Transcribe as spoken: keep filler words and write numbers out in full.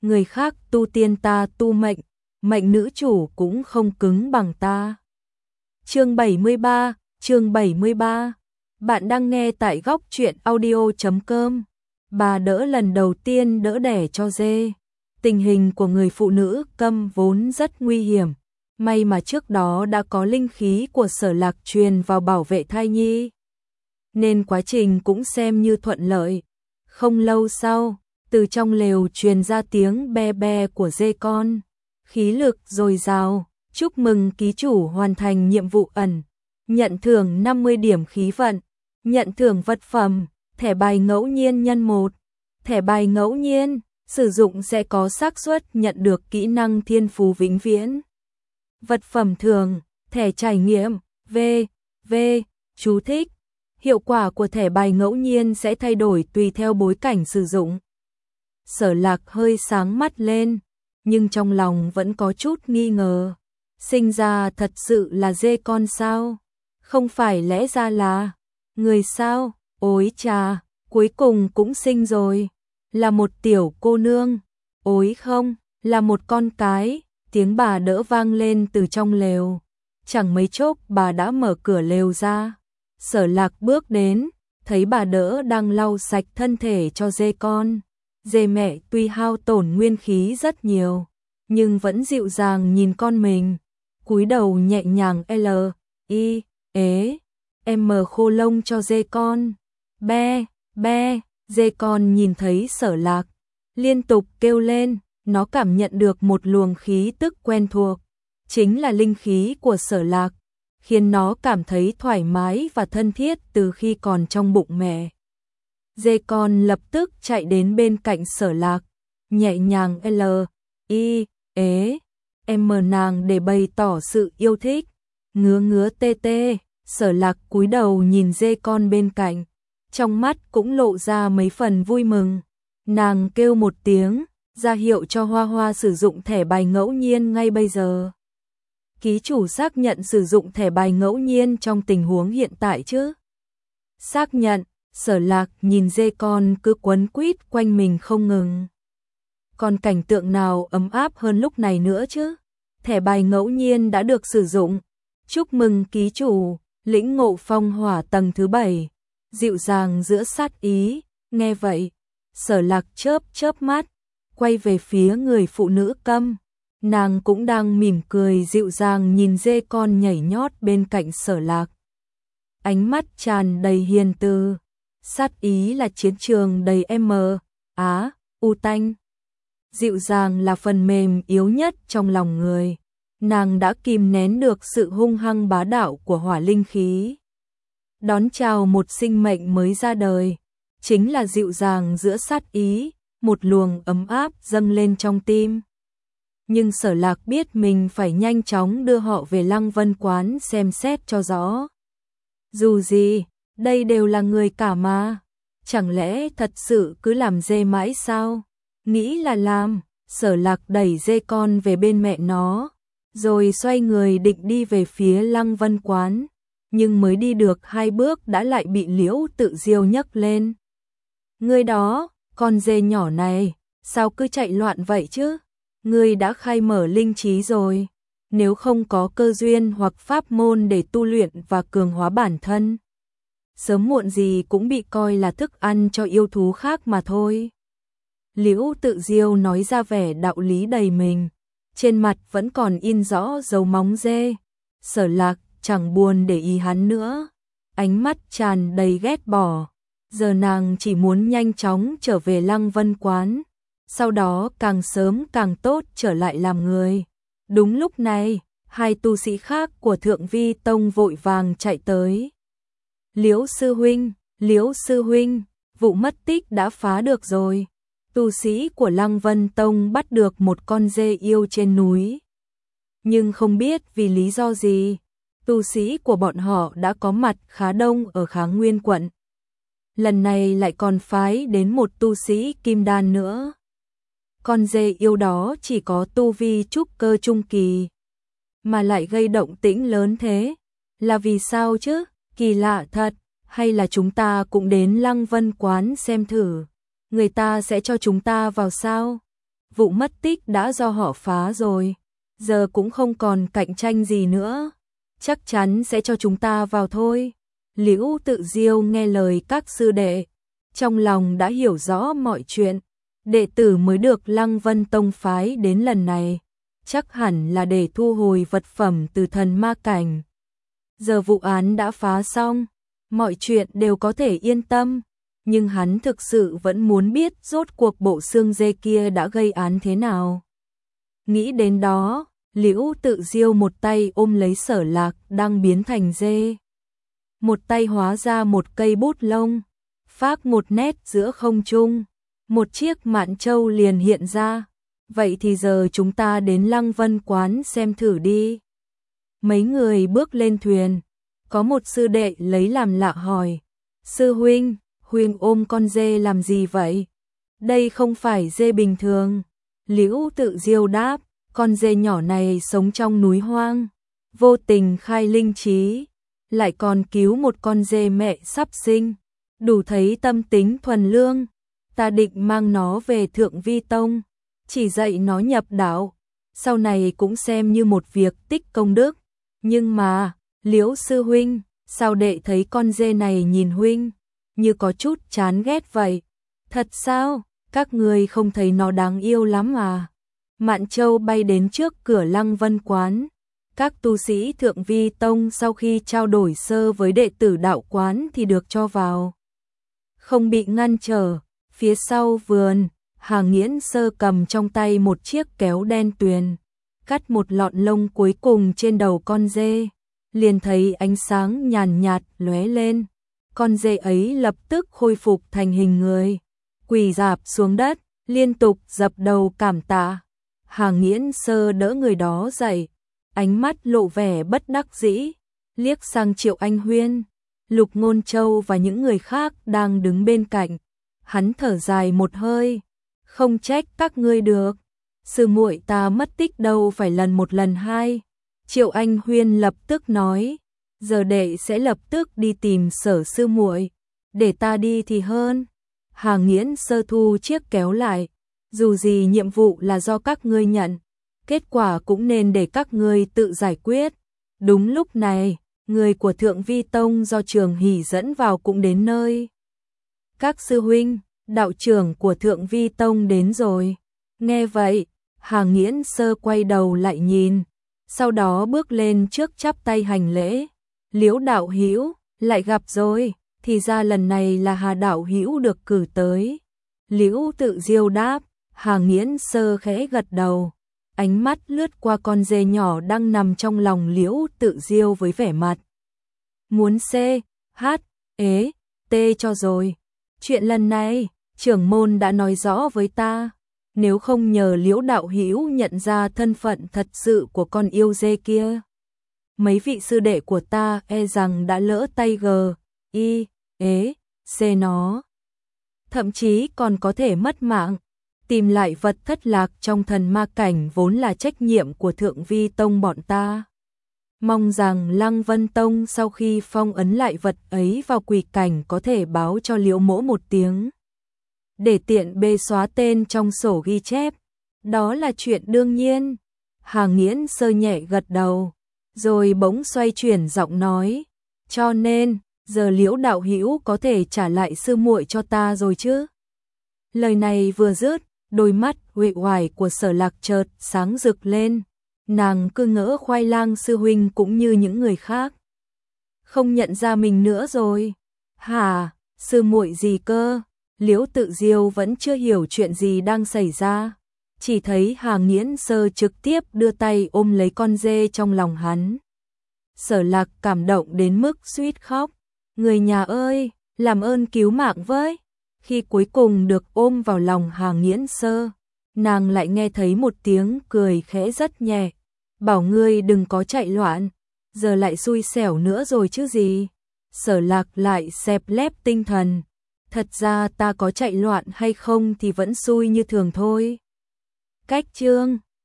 người khác tu tiên ta tu mệnh, mệnh nữ chủ cũng không cứng bằng ta. Chương bảy mươi ba, chương bảy mươi ba. Bạn đang nghe tại góc truyện audio chấm com. Bà đỡ lần đầu tiên đỡ đẻ cho dê. Tình hình của người phụ nữ câm vốn rất nguy hiểm. May mà trước đó đã có linh khí của Sở Lạc truyền vào bảo vệ thai nhi, nên quá trình cũng xem như thuận lợi. Không lâu sau, từ trong lều truyền ra tiếng be be của dê con. Khí lực dồi dào, chúc mừng ký chủ hoàn thành nhiệm vụ ẩn. Nhận thưởng năm mươi điểm khí vận. Nhận thưởng vật phẩm, thẻ bài ngẫu nhiên nhân một. Thẻ bài ngẫu nhiên, sử dụng sẽ có xác suất nhận được kỹ năng thiên phú vĩnh viễn. Vật phẩm thường, thẻ trải nghiệm, V, V, chú thích. Hiệu quả của thẻ bài ngẫu nhiên sẽ thay đổi tùy theo bối cảnh sử dụng. Sở Lạc hơi sáng mắt lên, nhưng trong lòng vẫn có chút nghi ngờ. Sinh ra thật sự là dê con sao? Không phải lẽ ra là người sao? Ôi chà, cuối cùng cũng sinh rồi. Là một tiểu cô nương. Ôi không, là một con cái. Tiếng bà đỡ vang lên từ trong lều. Chẳng mấy chốc bà đã mở cửa lều ra. Sở Lạc bước đến, thấy bà đỡ đang lau sạch thân thể cho dê con. Dê mẹ tuy hao tổn nguyên khí rất nhiều, nhưng vẫn dịu dàng nhìn con mình. Cúi đầu nhẹ nhàng L, I, ế, M khô lông cho dê con. Be, be, dê con nhìn thấy Sở Lạc, liên tục kêu lên. Nó cảm nhận được một luồng khí tức quen thuộc, chính là linh khí của Sở Lạc, khiến nó cảm thấy thoải mái và thân thiết từ khi còn trong bụng mẹ. Dê con lập tức chạy đến bên cạnh Sở Lạc, nhẹ nhàng L, I, ế, M nàng để bày tỏ sự yêu thích. Ngứa ngứa tê tê, Sở Lạc cúi đầu nhìn dê con bên cạnh, trong mắt cũng lộ ra mấy phần vui mừng. Nàng kêu một tiếng, ra hiệu cho Hoa Hoa sử dụng thẻ bài ngẫu nhiên ngay bây giờ. Ký chủ xác nhận sử dụng thẻ bài ngẫu nhiên trong tình huống hiện tại chứ? Xác nhận. Sở Lạc nhìn dê con cứ quấn quýt quanh mình không ngừng. Còn cảnh tượng nào ấm áp hơn lúc này nữa chứ? Thẻ bài ngẫu nhiên đã được sử dụng. Chúc mừng ký chủ, lĩnh ngộ phong hỏa tầng thứ bảy. Dịu dàng giữa sát ý. Nghe vậy, Sở Lạc chớp chớp mắt, quay về phía người phụ nữ câm. Nàng cũng đang mỉm cười dịu dàng nhìn dê con nhảy nhót bên cạnh Sở Lạc. Ánh mắt tràn đầy hiền từ. Sát ý là chiến trường đầy M, Á, U tanh. Dịu dàng là phần mềm yếu nhất trong lòng người. Nàng đã kìm nén được sự hung hăng bá đạo của hỏa linh khí. Đón chào một sinh mệnh mới ra đời, chính là dịu dàng giữa sát ý, một luồng ấm áp dâng lên trong tim. Nhưng Sở Lạc biết mình phải nhanh chóng đưa họ về Lăng Vân Quán xem xét cho rõ. Dù gì, đây đều là người cả mà. Chẳng lẽ thật sự cứ làm dê mãi sao? Nghĩ là làm, Sở Lạc đẩy dê con về bên mẹ nó, rồi xoay người định đi về phía Lăng Vân Quán. Nhưng mới đi được hai bước đã lại bị Liễu Tự Diêu nhấc lên. Ngươi đó, con dê nhỏ này, sao cứ chạy loạn vậy chứ? Ngươi đã khai mở linh trí rồi. Nếu không có cơ duyên hoặc pháp môn để tu luyện và cường hóa bản thân, sớm muộn gì cũng bị coi là thức ăn cho yêu thú khác mà thôi. Liễu Tự Diêu nói ra vẻ đạo lý đầy mình, trên mặt vẫn còn in rõ dấu móng dê. Sở Lạc chẳng buồn để ý hắn nữa, ánh mắt tràn đầy ghét bỏ. Giờ nàng chỉ muốn nhanh chóng trở về Lăng Vân Quán, sau đó càng sớm càng tốt trở lại làm người. Đúng lúc này, hai tu sĩ khác của Thượng Vi Tông vội vàng chạy tới. Liễu sư huynh, Liễu sư huynh, vụ mất tích đã phá được rồi. Tu sĩ của Lăng Vân Tông bắt được một con dê yêu trên núi. Nhưng không biết vì lý do gì, tu sĩ của bọn họ đã có mặt khá đông ở Kháng Nguyên quận. Lần này lại còn phái đến một tu sĩ kim đan nữa. Con dê yêu đó chỉ có tu vi trúc cơ trung kỳ, mà lại gây động tĩnh lớn thế. Là vì sao chứ? Kỳ lạ thật. Hay là chúng ta cũng đến Lăng Vân Quán xem thử, người ta sẽ cho chúng ta vào sao? vụ mất tích đã do họ phá rồi, giờ cũng không còn cạnh tranh gì nữa, chắc chắn sẽ cho chúng ta vào thôi. Liễu Tự Diêu nghe lời các sư đệ, trong lòng đã hiểu rõ mọi chuyện, đệ tử mới được Lăng Vân Tông phái đến lần này, chắc hẳn là để thu hồi vật phẩm từ thần ma cảnh. Giờ vụ án đã phá xong, mọi chuyện đều có thể yên tâm, nhưng hắn thực sự vẫn muốn biết rốt cuộc bộ xương dê kia đã gây án thế nào. Nghĩ đến đó, Liễu Tự Diêu một tay ôm lấy Sở Lạc đang biến thành dê, một tay hóa ra một cây bút lông, phác một nét giữa không trung, một chiếc mạn châu liền hiện ra. Vậy thì giờ chúng ta đến Lăng Vân quán xem thử đi. Mấy người bước lên thuyền, có một sư đệ lấy làm lạ hỏi, sư huynh, huynh ôm con dê làm gì vậy? Đây không phải dê bình thường. Liễu Tự Diêu đáp, con dê nhỏ này sống trong núi hoang, vô tình khai linh trí, lại còn cứu một con dê mẹ sắp sinh, đủ thấy tâm tính thuần lương. Ta định mang nó về Thượng Vi Tông, chỉ dạy nó nhập đạo, sau này cũng xem như một việc tích công đức. Nhưng mà, Liễu sư huynh, sao đệ thấy con dê này nhìn huynh như có chút chán ghét vậy? Thật sao? Các người không thấy nó đáng yêu lắm à? Mạn Châu bay đến trước cửa Lăng Vân quán. Các tu sĩ Thượng Vi Tông sau khi trao đổi sơ với đệ tử đạo quán thì được cho vào, không bị ngăn trở. Phía sau vườn, Hà Nghiễn Sơ cầm trong tay một chiếc kéo đen tuyền, cắt một lọn lông cuối cùng trên đầu con dê, liền thấy ánh sáng nhàn nhạt lóe lên, con dê ấy lập tức khôi phục thành hình người, quỳ rạp xuống đất, liên tục dập đầu cảm tạ. Hà Nghiễn Sơ đỡ người đó dậy, ánh mắt lộ vẻ bất đắc dĩ, liếc sang Triệu Anh Huyên, Lục Ngôn Châu và những người khác đang đứng bên cạnh. Hắn thở dài một hơi, không trách các ngươi được, sư muội ta mất tích đâu phải lần một lần hai. Triệu Anh Huyên lập tức nói, giờ đệ sẽ lập tức đi tìm Sở sư muội, để ta đi thì hơn. Hà Nghiễn Sơ thu chiếc kéo lại, dù gì nhiệm vụ là do các ngươi nhận, kết quả cũng nên để các ngươi tự giải quyết. Đúng lúc này, người của Thượng Vi Tông do Trường Hỷ dẫn vào cũng đến nơi. Các sư huynh, đạo trưởng của Thượng Vi Tông đến rồi. Nghe vậy, Hà Nghiễn Sơ quay đầu lại nhìn, sau đó bước lên trước chắp tay hành lễ. Liễu đạo hữu, lại gặp rồi, thì ra lần này là Hà đạo hữu được cử tới. Liễu Tự Diêu đáp. Hà Nghiễn Sơ khẽ gật đầu, ánh mắt lướt qua con dê nhỏ đang nằm trong lòng Liễu Tự Diêu với vẻ mặt muốn C, H, ế, T cho rồi. Chuyện lần này, trưởng môn đã nói rõ với ta, nếu không nhờ Liễu đạo hữu nhận ra thân phận thật sự của con yêu dê kia, mấy vị sư đệ của ta e rằng đã lỡ tay g, i, ế, c nó. Thậm chí còn có thể mất mạng. Tìm lại vật thất lạc trong thần ma cảnh vốn là trách nhiệm của Thượng Vi Tông bọn ta. Mong rằng Lăng Vân Tông sau khi phong ấn lại vật ấy vào quỷ cảnh có thể báo cho Liễu mỗ một tiếng, để tiện bê xóa tên trong sổ ghi chép. Đó là chuyện đương nhiên. Hà Nghiễn Sơ nhẹ gật đầu, rồi bỗng xoay chuyển giọng nói, cho nên, giờ Liễu đạo hữu có thể trả lại sư muội cho ta rồi chứ? Lời này vừa dứt, đôi mắt uể oải của Sở Lạc chợt sáng rực lên, nàng cứ ngỡ Khoai Lang sư huynh cũng như những người khác không nhận ra mình nữa rồi. Hả, sư muội gì cơ? Liễu Tự Diêu vẫn chưa hiểu chuyện gì đang xảy ra, chỉ thấy Hà Nghiễn Sơ trực tiếp đưa tay ôm lấy con dê trong lòng hắn. Sở Lạc cảm động đến mức suýt khóc, người nhà ơi, làm ơn cứu mạng với. Khi cuối cùng được ôm vào lòng Hà Nghiễn Sơ, nàng lại nghe thấy một tiếng cười khẽ rất nhẹ, bảo ngươi đừng có chạy loạn, giờ lại xui xẻo nữa rồi chứ gì. Sở Lạc lại xẹp lép tinh thần, thật ra ta có chạy loạn hay không thì vẫn xui như thường thôi. Cách chương